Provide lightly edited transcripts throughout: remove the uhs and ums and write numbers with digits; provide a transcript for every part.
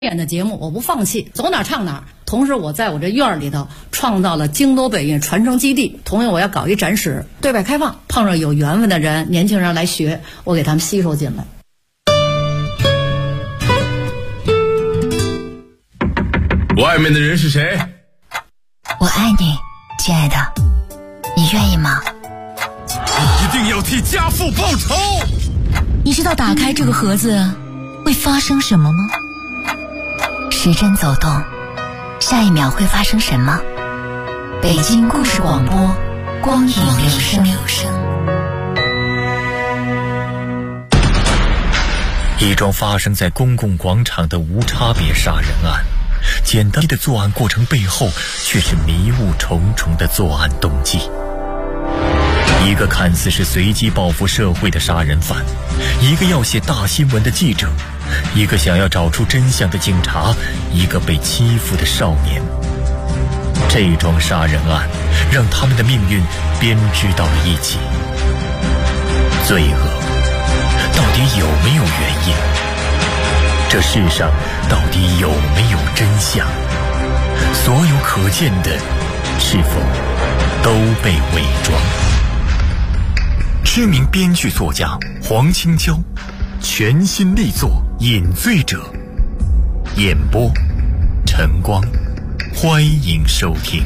演的节目我不放弃，走哪儿唱哪儿。同时我在我这院里头创造了京都北印传承基地，同时我要搞一展示，对外开放，碰上有缘分的人年轻人来学，我给他们吸收进来。 外面的人是谁？ 我爱你，亲爱的，你愿意吗？ 你一定要替家父报仇。 你知道打开这个盒子会发生什么吗？时针走动，下一秒会发生什么？北京故事广播，光影留声。 一桩发生在公共广场的无差别杀人案，简单的作案过程背后却是迷雾重重的作案动机。一个看似是随机报复社会的杀人犯，一个要写大新闻的记者，一个想要找出真相的警察，一个被欺负的少年。这桩杀人案让他们的命运编织到了一起。罪恶到底有没有原因？这世上到底有没有真相？所有可见的是否都被伪装？知名编剧作家黄清娇全新力作《饮醉者》，演播晨光，欢迎收听。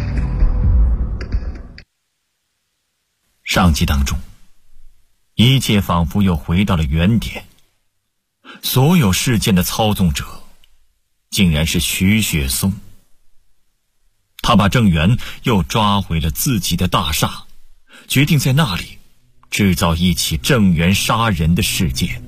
上集当中，一切仿佛又回到了原点，所有事件的操纵者竟然是徐雪松。他把郑源又抓回了自己的大厦，决定在那里制造一起郑源杀人的事件。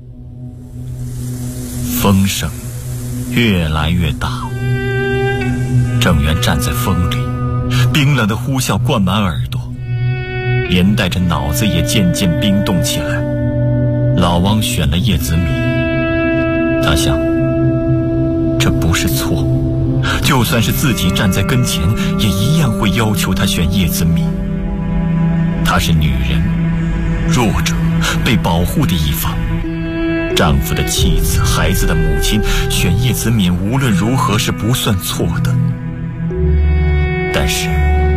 风声越来越大，郑源站在风里，冰冷的呼啸灌满耳朵，连带着脑子也渐渐冰冻起来。老王选了叶子米，他想，这不是错，就算是自己站在跟前，也一样会要求他选叶子米。她是女人，弱者，被保护的一方，丈夫的妻子，孩子的母亲，选叶子敏无论如何是不算错的。但是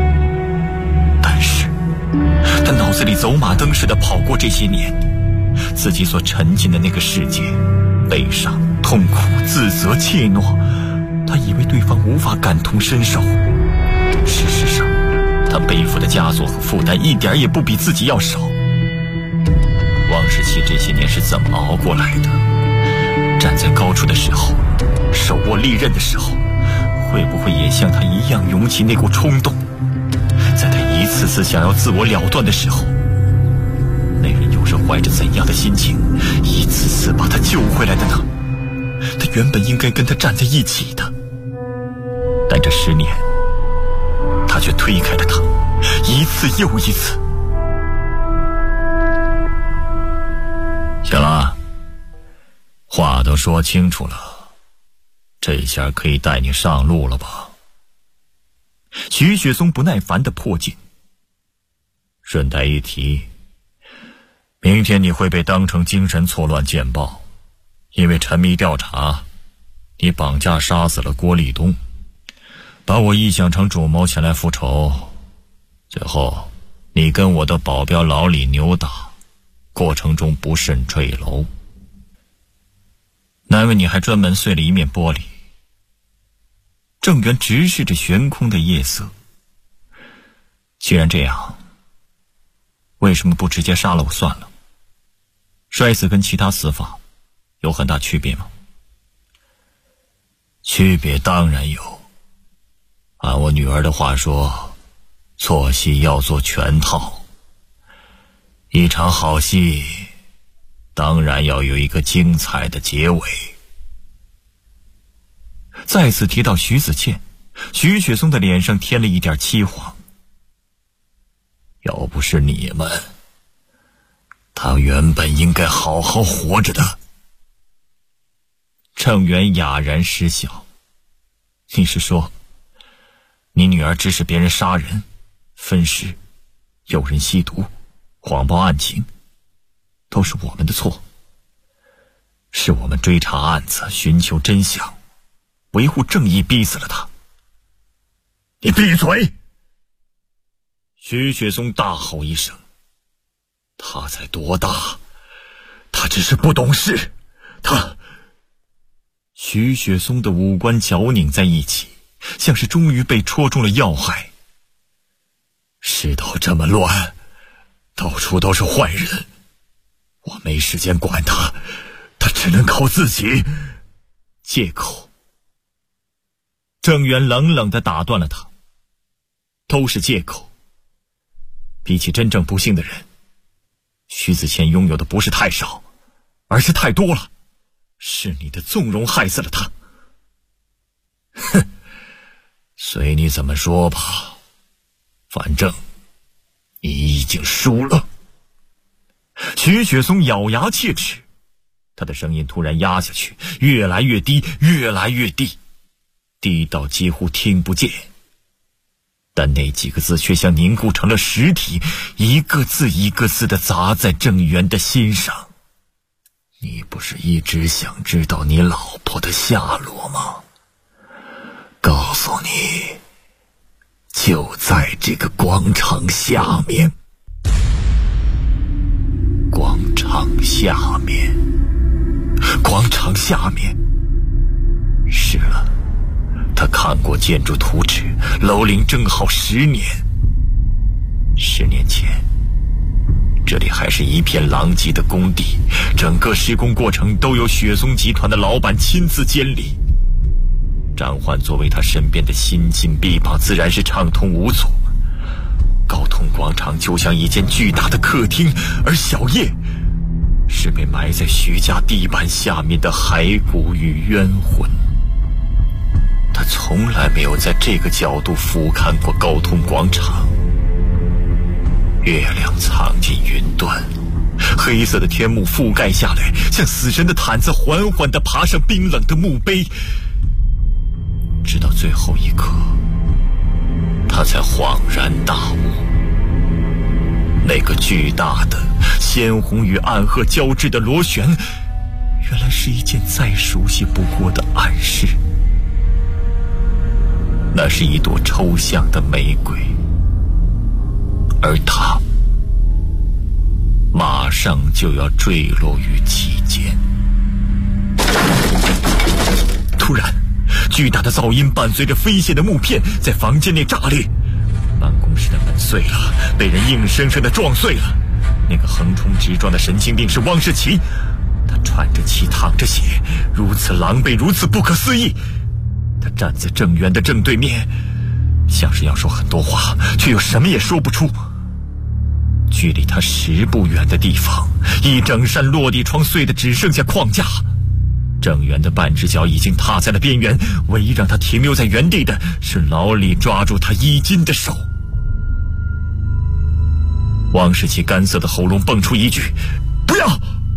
他脑子里走马灯似的跑过这些年自己所沉浸的那个世界，悲伤、痛苦、自责、怯懦。他以为对方无法感同身受，事实上他背负的枷锁和负担一点也不比自己要少。王世奇这些年是怎么熬过来的？站在高处的时候，手握利刃的时候，会不会也像他一样涌起那股冲动？在他一次次想要自我了断的时候，那人又是怀着怎样的心情一次次把他救回来的呢？他原本应该跟他站在一起的，但这10年他却推开了他，一次又一次。行了，话都说清楚了，这下可以带你上路了吧？徐雪松不耐烦地迫近。顺带一提，明天你会被当成精神错乱见报，因为沉迷调查，你绑架杀死了郭立东，把我臆想成主谋前来复仇，最后你跟我的保镖老李扭打，过程中不慎坠楼，难为你还专门碎了一面玻璃。郑源直视着悬空的夜色，既然这样，为什么不直接杀了我算了？摔死跟其他死法有很大区别吗？区别当然有，按我女儿的话说，做戏要做全套，一场好戏当然要有一个精彩的结尾。再次提到徐子倩，徐雪松的脸上添了一点凄惶。要不是你们，他原本应该好好活着的。郑源哑然失笑，你是说你女儿指使别人杀人、分尸、有人吸毒、谎报案情，都是我们的错？ 是我们追查案子，寻求真相，维护正义，逼死了他。 你闭嘴！ 徐雪松大吼一声。他才多大？ 他只是不懂事。 徐雪松的五官绞拧在一起，像是终于被戳中了要害。 世道这么乱，到处都是坏人，我没时间管他，他只能靠自己。 借口。郑源冷冷地打断了他。都是借口。比起真正不幸的人，徐子谦拥有的不是太少，而是太多了。是你的纵容害死了他。 哼，随你怎么说吧，反正你已经输了。 徐雪松咬牙切齿，他的声音突然压下去，越来越低，越来越低，低到几乎听不见。但那几个字却像凝固成了实体，一个字一个字地砸在郑源的心上。 你不是一直想知道你老婆的下落吗？告诉你，就在这个广场下面。广场下面。广场下面。是了，他看过建筑图纸，楼龄正好10年。10年前，这里还是一片狼藉的工地，整个施工过程都由雪松集团的老板亲自监理。张焕作为他身边的心劲臂膀，自然是畅通无阻。高通广场就像一间巨大的客厅，而小叶是被埋在徐家地板下面的骸骨与冤魂。他从来没有在这个角度俯瞰过高通广场。月亮藏进云端，黑色的天幕覆盖下来，像死神的毯子缓缓地爬上冰冷的墓碑。直到最后一刻，他才恍然大悟，那个巨大的鲜红与暗褐交织的螺旋，原来是一件再熟悉不过的暗示。那是一朵抽象的玫瑰，而它马上就要坠落于其间。突然，巨大的噪音伴随着飞溅的木片在房间内炸裂，办公室的门碎了，被人硬生生地撞碎了。那个横冲直撞的神经病是汪世奇，他喘着气，淌着血，如此狼狈，如此不可思议。他站在郑源的正对面，像是要说很多话，却又什么也说不出。距离他10步远的地方，一整扇落地窗碎得只剩下框架。郑源的半只脚已经踏在了边缘，唯一让他停留在原地的是老李抓住他衣襟的手。汪世奇干涩的喉咙蹦出一句：“不要！”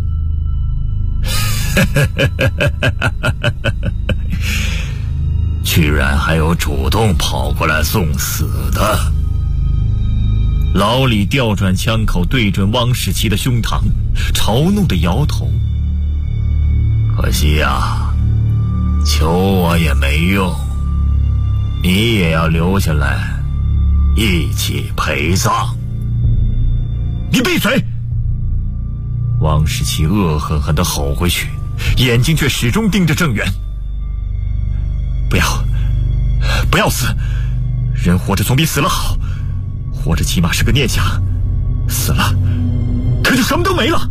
居然还有主动跑过来送死的。老李调转枪口对准汪世奇的胸膛，嘲弄的摇头。可惜呀，求我也没用，你也要留下来一起陪葬。你闭嘴！汪世奇恶狠狠地吼回去，眼睛却始终盯着郑源。不要死，人活着总比死了好，活着起码是个念想，死了可就什么都没了。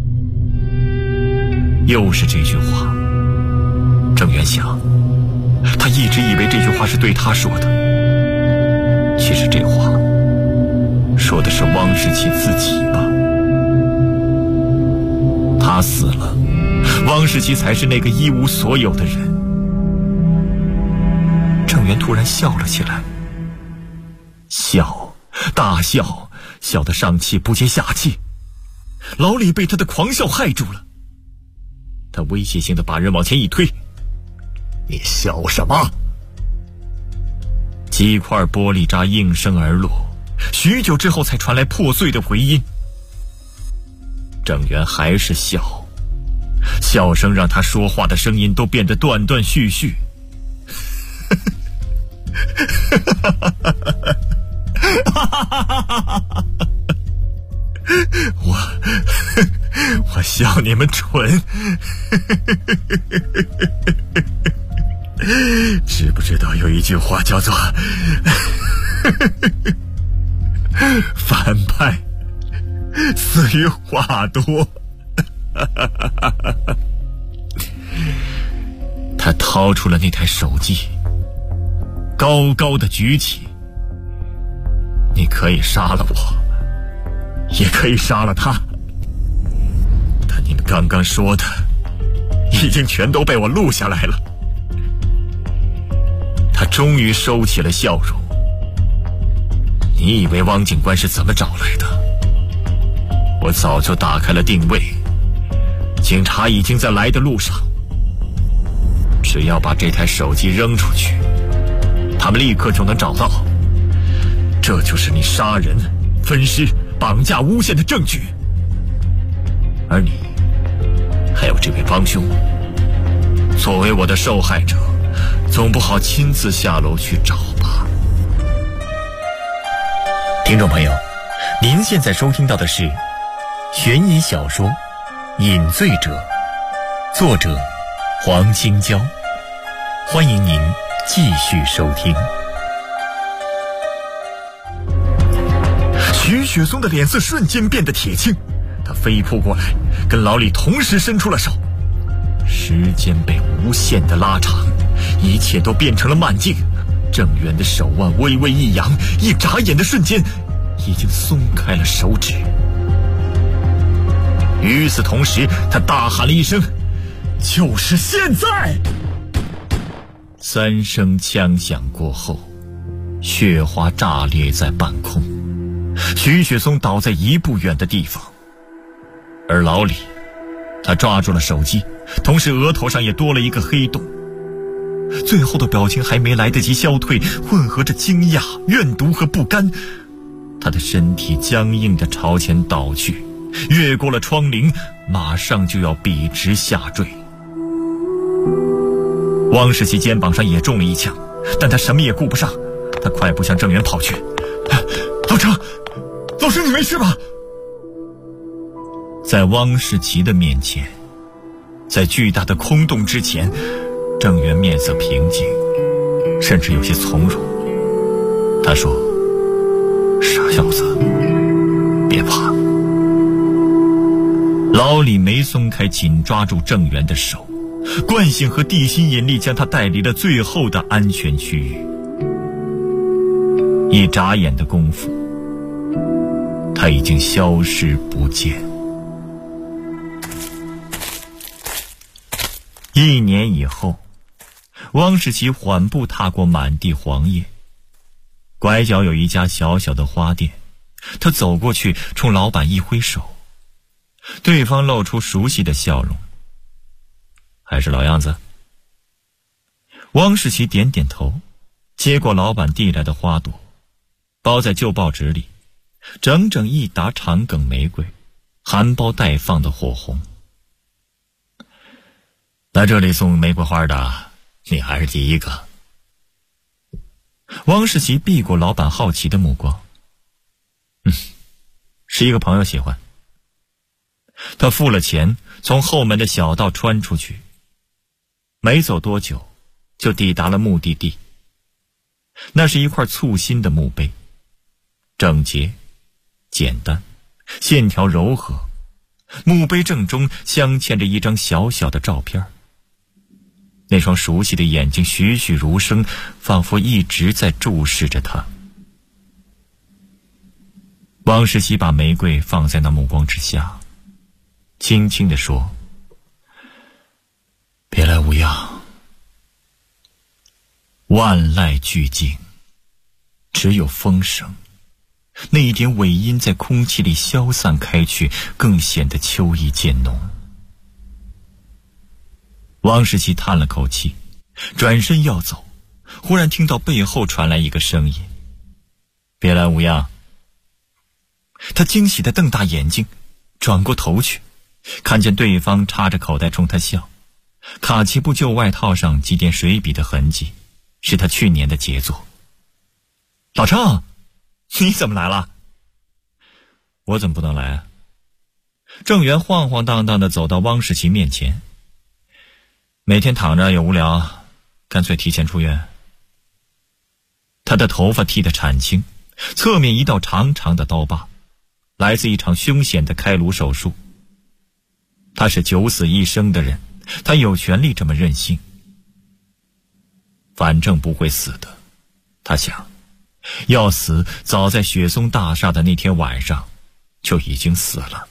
又是这句话，郑源想，他一直以为这句话是对他说的，其实这话说的是汪世奇自己吧。他死了，汪世奇才是那个一无所有的人。郑源突然笑了起来，大笑，笑得上气不接下气。老李被他的狂笑害住了，他威胁性地把人往前一推：“你笑什么？”几块玻璃渣应声而落，许久之后才传来破碎的回音。郑源还是笑叫声让他说话的声音都变得断断续续。我笑你们蠢。知不知道有一句话叫做反派死于话多。他掏出了那台手机，高高的举起。你可以杀了我，也可以杀了他，但你们刚刚说的已经全都被我录下来了。他终于收起了笑容。你以为汪警官是怎么找来的？我早就打开了定位，警察已经在来的路上。只要把这台手机扔出去，他们立刻就能找到。这就是你杀人、分尸、绑架、诬陷的证据。而你，还有这位帮凶，作为我的受害者，总不好亲自下楼去找吧。 听众朋友，您现在收听到的是悬疑小说《饮醉者》，作者黄金娇。欢迎您继续收听。 徐雪松的脸色瞬间变得铁青，他飞扑过来，跟老李同时伸出了手。时间被无限的拉长，一切都变成了慢镜。郑源的手腕微微一扬，一眨眼的瞬间已经松开了手指。与此同时，他大喊了一声：就是现在！3声枪响过后，血花炸裂在半空，徐雪松倒在1步远的地方。而老李，他抓住了手机，同时额头上也多了一个黑洞。最后的表情还没来得及消退，混合着惊讶、怨毒和不甘，他的身体僵硬地朝前倒去，越过了窗棂，马上就要笔直下坠。汪世奇肩膀上也中了一枪，但他什么也顾不上，他快步向郑源跑去。老程，老师你没事吧？在汪世奇的面前，在巨大的空洞之前，郑源面色平静，甚至有些从容。他说：傻小子，别怕。老李没松开紧抓住郑源的手，惯性和地心引力将他带离了最后的安全区域。一眨眼的功夫，他已经消失不见。1年以后，汪世奇缓步踏过满地黄叶，拐角有一家小小的花店，他走过去，冲老板一挥手，对方露出熟悉的笑容。还是老样子？汪世奇点点头，接过老板递来的花朵，包在旧报纸里，整整一沓长梗玫瑰，含苞待放的火红。来这里送玫瑰花的，你还是第一个。汪世奇避过老板好奇的目光。是一个朋友喜欢。他付了钱，从后门的小道穿出去，没走多久就抵达了目的地。那是一块簇新的墓碑，整洁简单，线条柔和，墓碑正中镶嵌着一张小小的照片，那双熟悉的眼睛栩栩如生，仿佛一直在注视着他。汪世奇把玫瑰放在那目光之下，轻轻地说：别来无恙。万籁俱静，只有风声，那一点尾音在空气里消散开去，更显得秋意渐浓。汪世奇叹了口气，转身要走，忽然听到背后传来一个声音：别来无恙。他惊喜地瞪大眼睛，转过头去， 看见对方插着口袋冲他笑，卡其布旧外套上几点水笔的痕迹，是他去年的杰作。老郑，你怎么来了？我怎么不能来啊？郑源晃晃荡荡地走到汪世奇面前。每天躺着也无聊，干脆提前出院。他的头发剃得铲青，侧面一道长长的刀疤，来自一场凶险的开颅手术。他是九死一生的人，他有权利这么任性。反正不会死的，他想，要死早在雪松大厦的那天晚上就已经死了。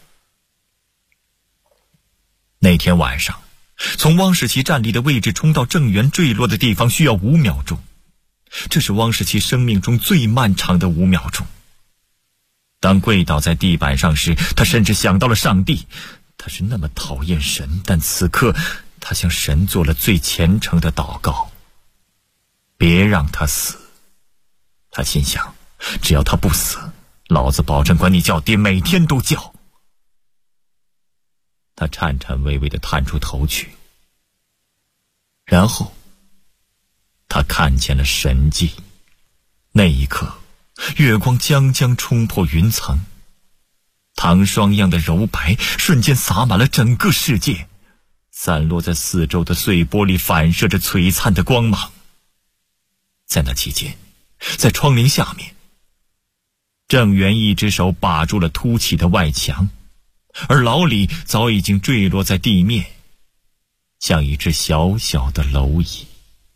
那天晚上，从汪世奇站立的位置冲到郑源坠落的地方需要5秒钟，这是汪世奇生命中最漫长的5秒钟。当跪倒在地板上时，他甚至想到了上帝。他是那么讨厌神，但此刻他向神做了最虔诚的祷告，别让他死。他心想，只要他不死，老子保证管你叫爹，每天都叫。他颤颤巍巍地探出头去，然后他看见了神迹。那一刻，月光将将冲破云层，糖霜一样的柔白瞬间洒满了整个世界，散落在四周的碎玻璃反射着璀璨的光芒。在那期间，在窗棂下面，郑源一只手把住了凸起的外墙，而老李早已经坠落在地面，像一只小小的蝼蚁。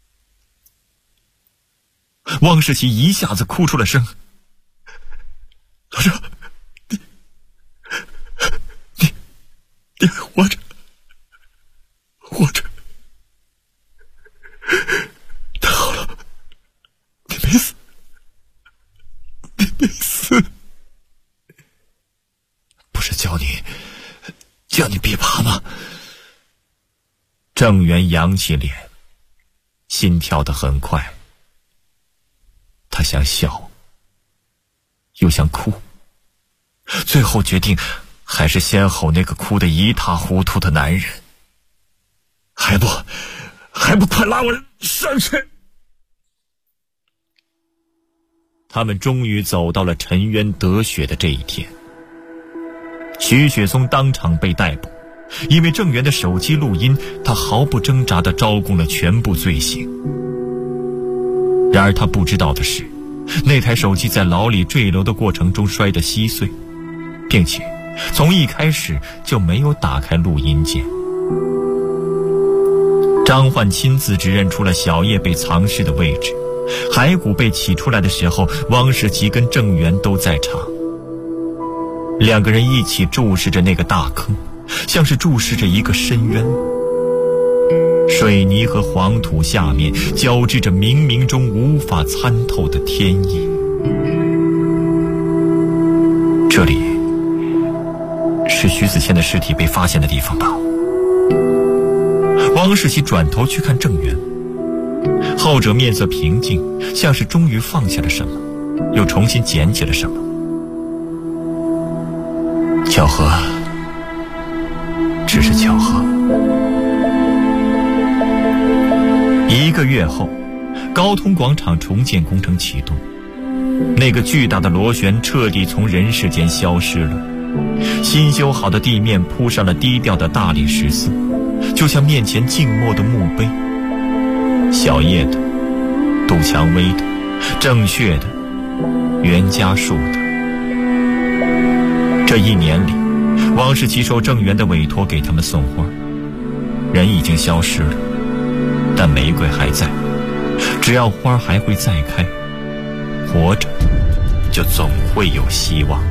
汪世奇一下子哭出了声：“老郑，你活着，活着，太好了，你没死，你没死。不是叫你别怕吗？”郑源扬起脸，心跳得很快。他想笑，又想哭，最后决定还是先吼那个哭得一塌糊涂的男人。还不快拉我上去！他们终于走到了沉冤得雪的这一天。徐雪松当场被逮捕，因为郑源的手机录音，他毫不挣扎地招供了全部罪行。然而他不知道的是，那台手机在老李坠楼的过程中摔得稀碎，并且从一开始就没有打开录音键。张焕亲自指认出了小叶被藏尸的位置，骸骨被起出来的时候，汪世奇跟郑源都在场。两个人一起注视着那个大坑，像是注视着一个深渊。水泥和黄土下面交织着冥冥中无法参透的天意。这里是徐子谦的尸体被发现的地方吧？汪世奇转头去看郑源，后者面色平静，像是终于放下了什么，又重新捡起了什么。巧合，只是巧合。1个月后，高通广场重建工程启动，那个巨大的螺旋彻底从人世间消失了。新修好的地面铺上了低调的大理石丝，就像面前静默的墓碑。小叶的、杜蔷薇的、郑血的、袁家树的。这1年里，汪世奇受郑源的委托给他们送花，人已经消失了，但玫瑰还在。只要花还会再开，活着就总会有希望。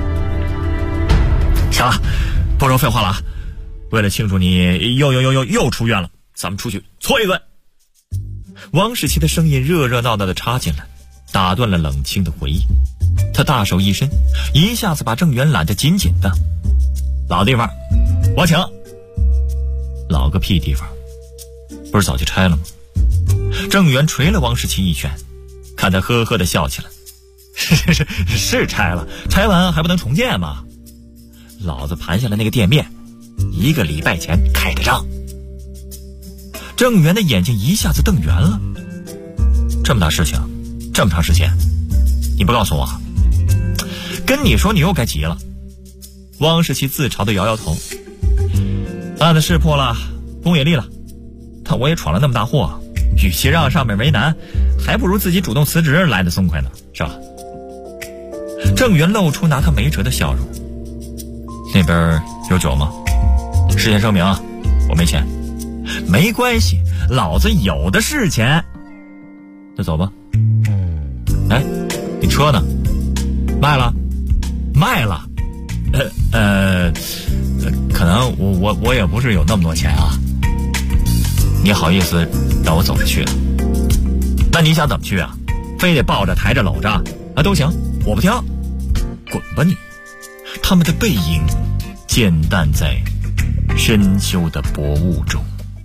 行了，不说废话了啊！为了庆祝你又出院了，咱们出去搓一顿。汪世奇的声音热热闹闹地插进来，打断了冷清的回忆。他大手一伸，一下子把郑源揽得紧紧的。老地方，我请。老个屁地方，不是早就拆了吗？郑源捶了汪世奇一拳，看他呵呵地笑起来。是拆了，拆完还不能重建吗？老子盘下来那个店面， 1个礼拜前开的张。郑源的眼睛一下子瞪圆了。这么大事情，这么长时间，你不告诉我？跟你说你又该急了。汪世奇自嘲地摇摇头。案子是破了，功也立了，但我也闯了那么大祸，与其让上面为难，还不如自己主动辞职来得松快呢，是吧？郑源露出拿他没辙的笑容。那边有酒吗？事先声明啊，我没钱。没关系，老子有的是钱。那走吧。哎，你车呢？卖了？卖了。可能我也不是有那么多钱啊。你好意思让我走着去啊？那你想怎么去啊？非得抱着抬着搂着啊都行，我不挑。滚吧你！他们的背影渐淡在深秋的薄雾中。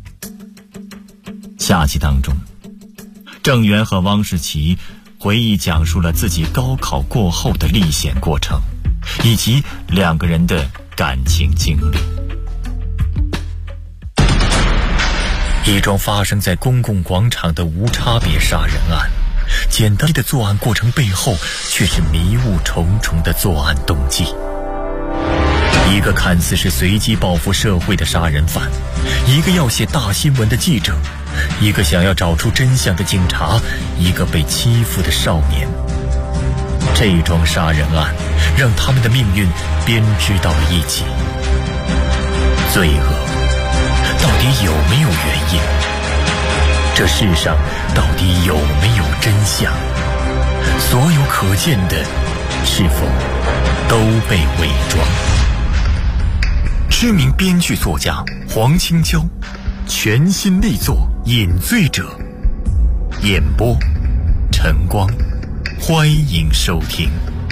下集当中，郑源和汪世奇回忆讲述了自己高考过后的历险过程，以及2个人的感情经历。一桩发生在公共广场的无差别杀人案，简单的作案过程背后却是迷雾重重的作案动机。一个看似是随机报复社会的杀人犯，一个要写大新闻的记者，一个想要找出真相的警察，一个被欺负的少年。这桩杀人案让他们的命运编织到了一起。罪恶到底有没有原因？这世上到底有没有真相？所有可见的是否都被伪装？知名编剧作家黄青椒全新力作《饮醉者》，演播晨光，欢迎收听。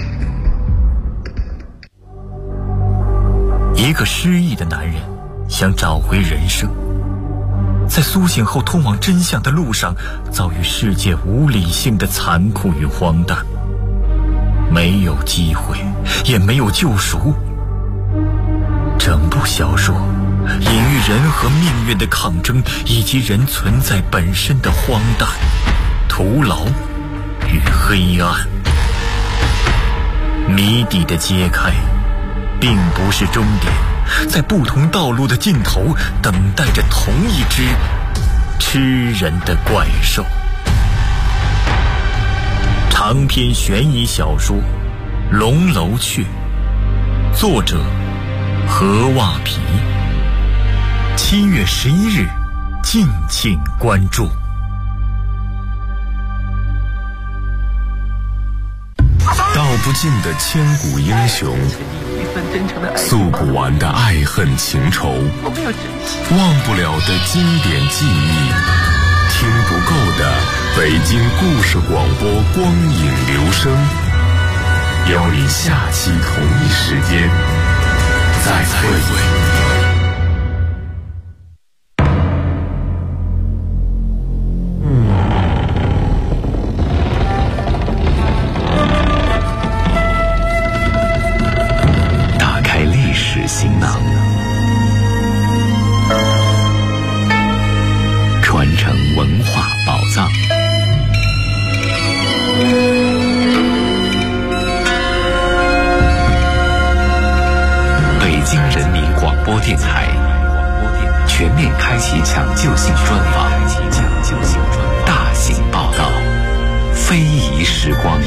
一个失忆的男人想找回人生，在苏醒后通往真相的路上，遭遇世界无理性的残酷与荒诞，没有机会，也没有救赎。整部小说隐喻人和命运的抗争，以及人存在本身的荒诞、徒劳与黑暗。谜底的揭开并不是终点，在不同道路的尽头等待着同一只吃人的怪兽。长篇悬疑小说《龙楼雀》，作者何袜皮。7月11日，敬请关注。 道不尽的千古英雄，诉不完的爱恨情仇，忘不了的经典记忆，听不够的北京故事广播光影留声，邀你下期同一时间再会。 行囊，传承文化宝藏。北京人民广播电台全面开启抢救性专访，大型报道，非遗时光。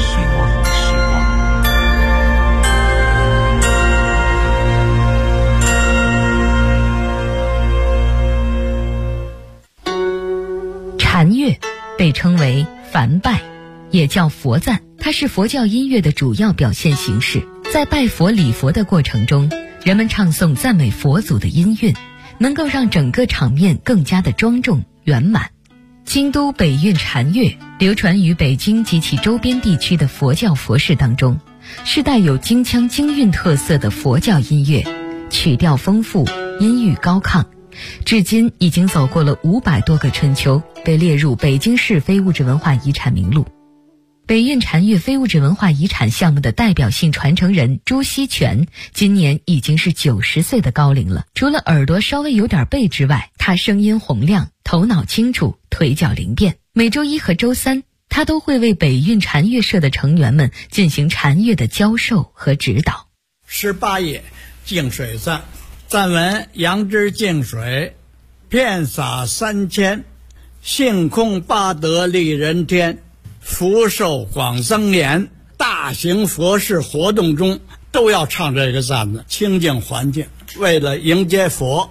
禅乐被称为梵拜，也叫佛赞，它是佛教音乐的主要表现形式。在拜佛礼佛的过程中，人们唱诵赞美佛祖的音韵，能够让整个场面更加的庄重圆满。京都北韵禅乐流传于北京及其周边地区的佛教佛事当中，是带有京腔京韵特色的佛教音乐，曲调丰富，音域高亢，至今已经走过了500多个春秋，被列入北京市非物质文化遗产名录。 北运禅悦非物质文化遗产项目的代表性传承人朱锡全今年已经是90岁的高龄了。除了耳朵稍微有点背之外，他声音洪亮，头脑清楚，腿脚灵便。每周一和周三，他都会为北运禅悦社的成员们进行禅悦的教授和指导。 18页净水赞，赞文：杨枝净水，遍洒3000，性空八德利人天，福寿广增延。大型佛事活动中都要唱这个赞子，清净环境，为了迎接佛。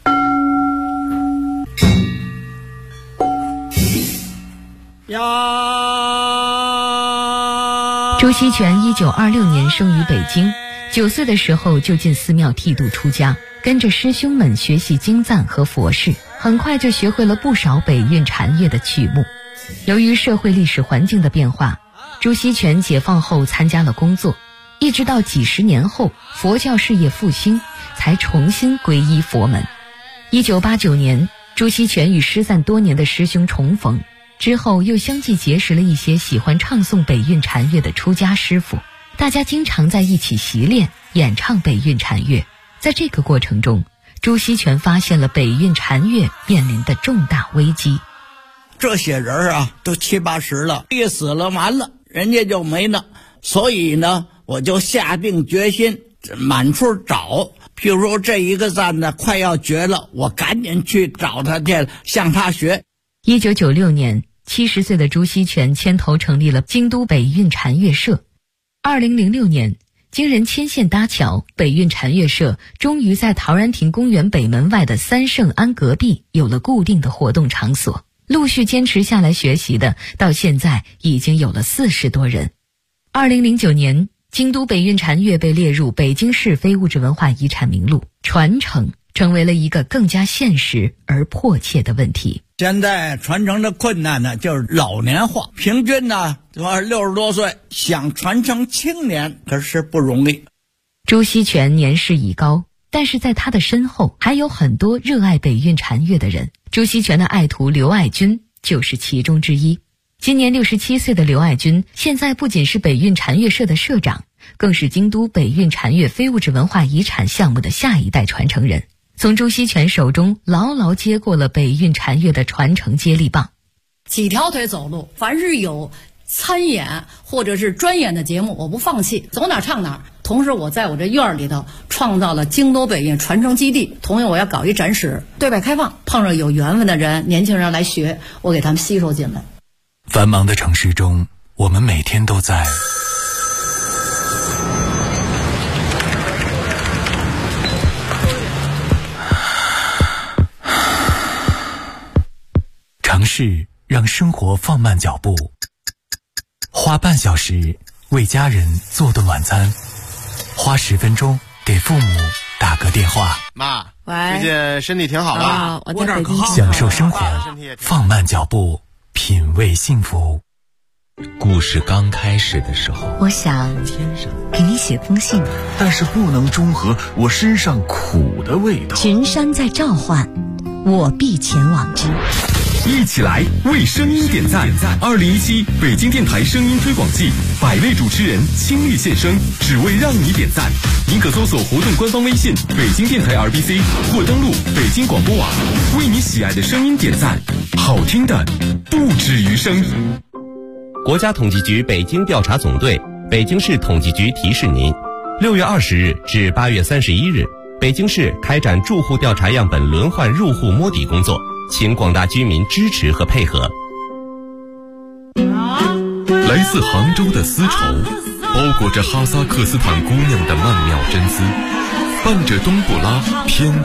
朱锡全1926年生于北京，9岁的时候就进寺庙剃度出家，跟着师兄们学习经赞和佛事，很快就学会了不少北运禅悦的曲目。由于社会历史环境的变化，朱锡全解放后参加了工作，一直到几十年后佛教事业复兴，才重新皈依佛门。1989年，朱锡全与失散多年的师兄重逢，之后又相继结识了一些喜欢唱诵北运禅悦的出家师父，大家经常在一起习练演唱北运禅悦。在这个过程中，朱锡全发现了北运禅悦面临的重大危机。 这些人啊，都70、80了，一死了完了，人家就没了。所以呢，我就下定决心满处找。譬如说这一个赞呢快要绝了，我赶紧去找他去，向他学。 1996年，70岁的朱锡全牵头成立了京都北运禅悦社。2006年，经人牵线搭桥，北运禅悦社终于在陶然亭公园北门外的三圣庵隔壁有了固定的活动场所。陆续坚持下来学习的，到现在已经有了40多人。2009年，京都北运禅悦被列入北京市非物质文化遗产名录，传承成为了一个更加现实而迫切的问题。 现在传承的困难呢，就是老年化，平均呢60多岁，想传承青年可是不容易。 朱锡全年事已高，但是在他的身后还有很多热爱北运禅悦的人。朱锡全的爱徒刘爱军就是其中之一。今年67岁的刘爱军现在不仅是北运禅悦社的社长，更是京都北运禅悦非物质文化遗产项目的下一代传承人，从朱锡全手中牢牢接过了北运禅悦的传承接力棒。 几条腿走路，凡是有参演或者是专演的节目，我不放弃，走哪唱哪。同时我在我这院里头创造了京都北运传承基地，同时我要搞一展示，对外开放，碰上有缘分的人，年轻人来学，我给他们吸收进来。 繁忙的城市中，我们每天都在尝试让生活放慢脚步，花半小时为家人做顿晚餐，花10分钟给父母打个电话。 妈， 喂， 最近身体挺好吧？ 我在北京。 享受生活，放慢脚步，品味幸福。 故事刚开始的时候， 我想给你写封信， 但是不能中和我身上苦的味道。 群山在召唤，我必前往之。 一起来为声音点赞！2017北京电台声音推广季，100位主持人倾力献声，只为让你点赞。您可搜索活动官方微信“北京电台 RBC” 或登录北京广播网，为你喜爱的声音点赞，好听的不止于声。 国家统计局北京调查总队、北京市统计局提示您：6月20日至8月31日，北京市开展住户调查样本轮换入户摸底工作。请广大居民支持和配合。 来自杭州的丝绸，包裹着哈萨克斯坦姑娘的曼妙真丝，伴着冬不拉偏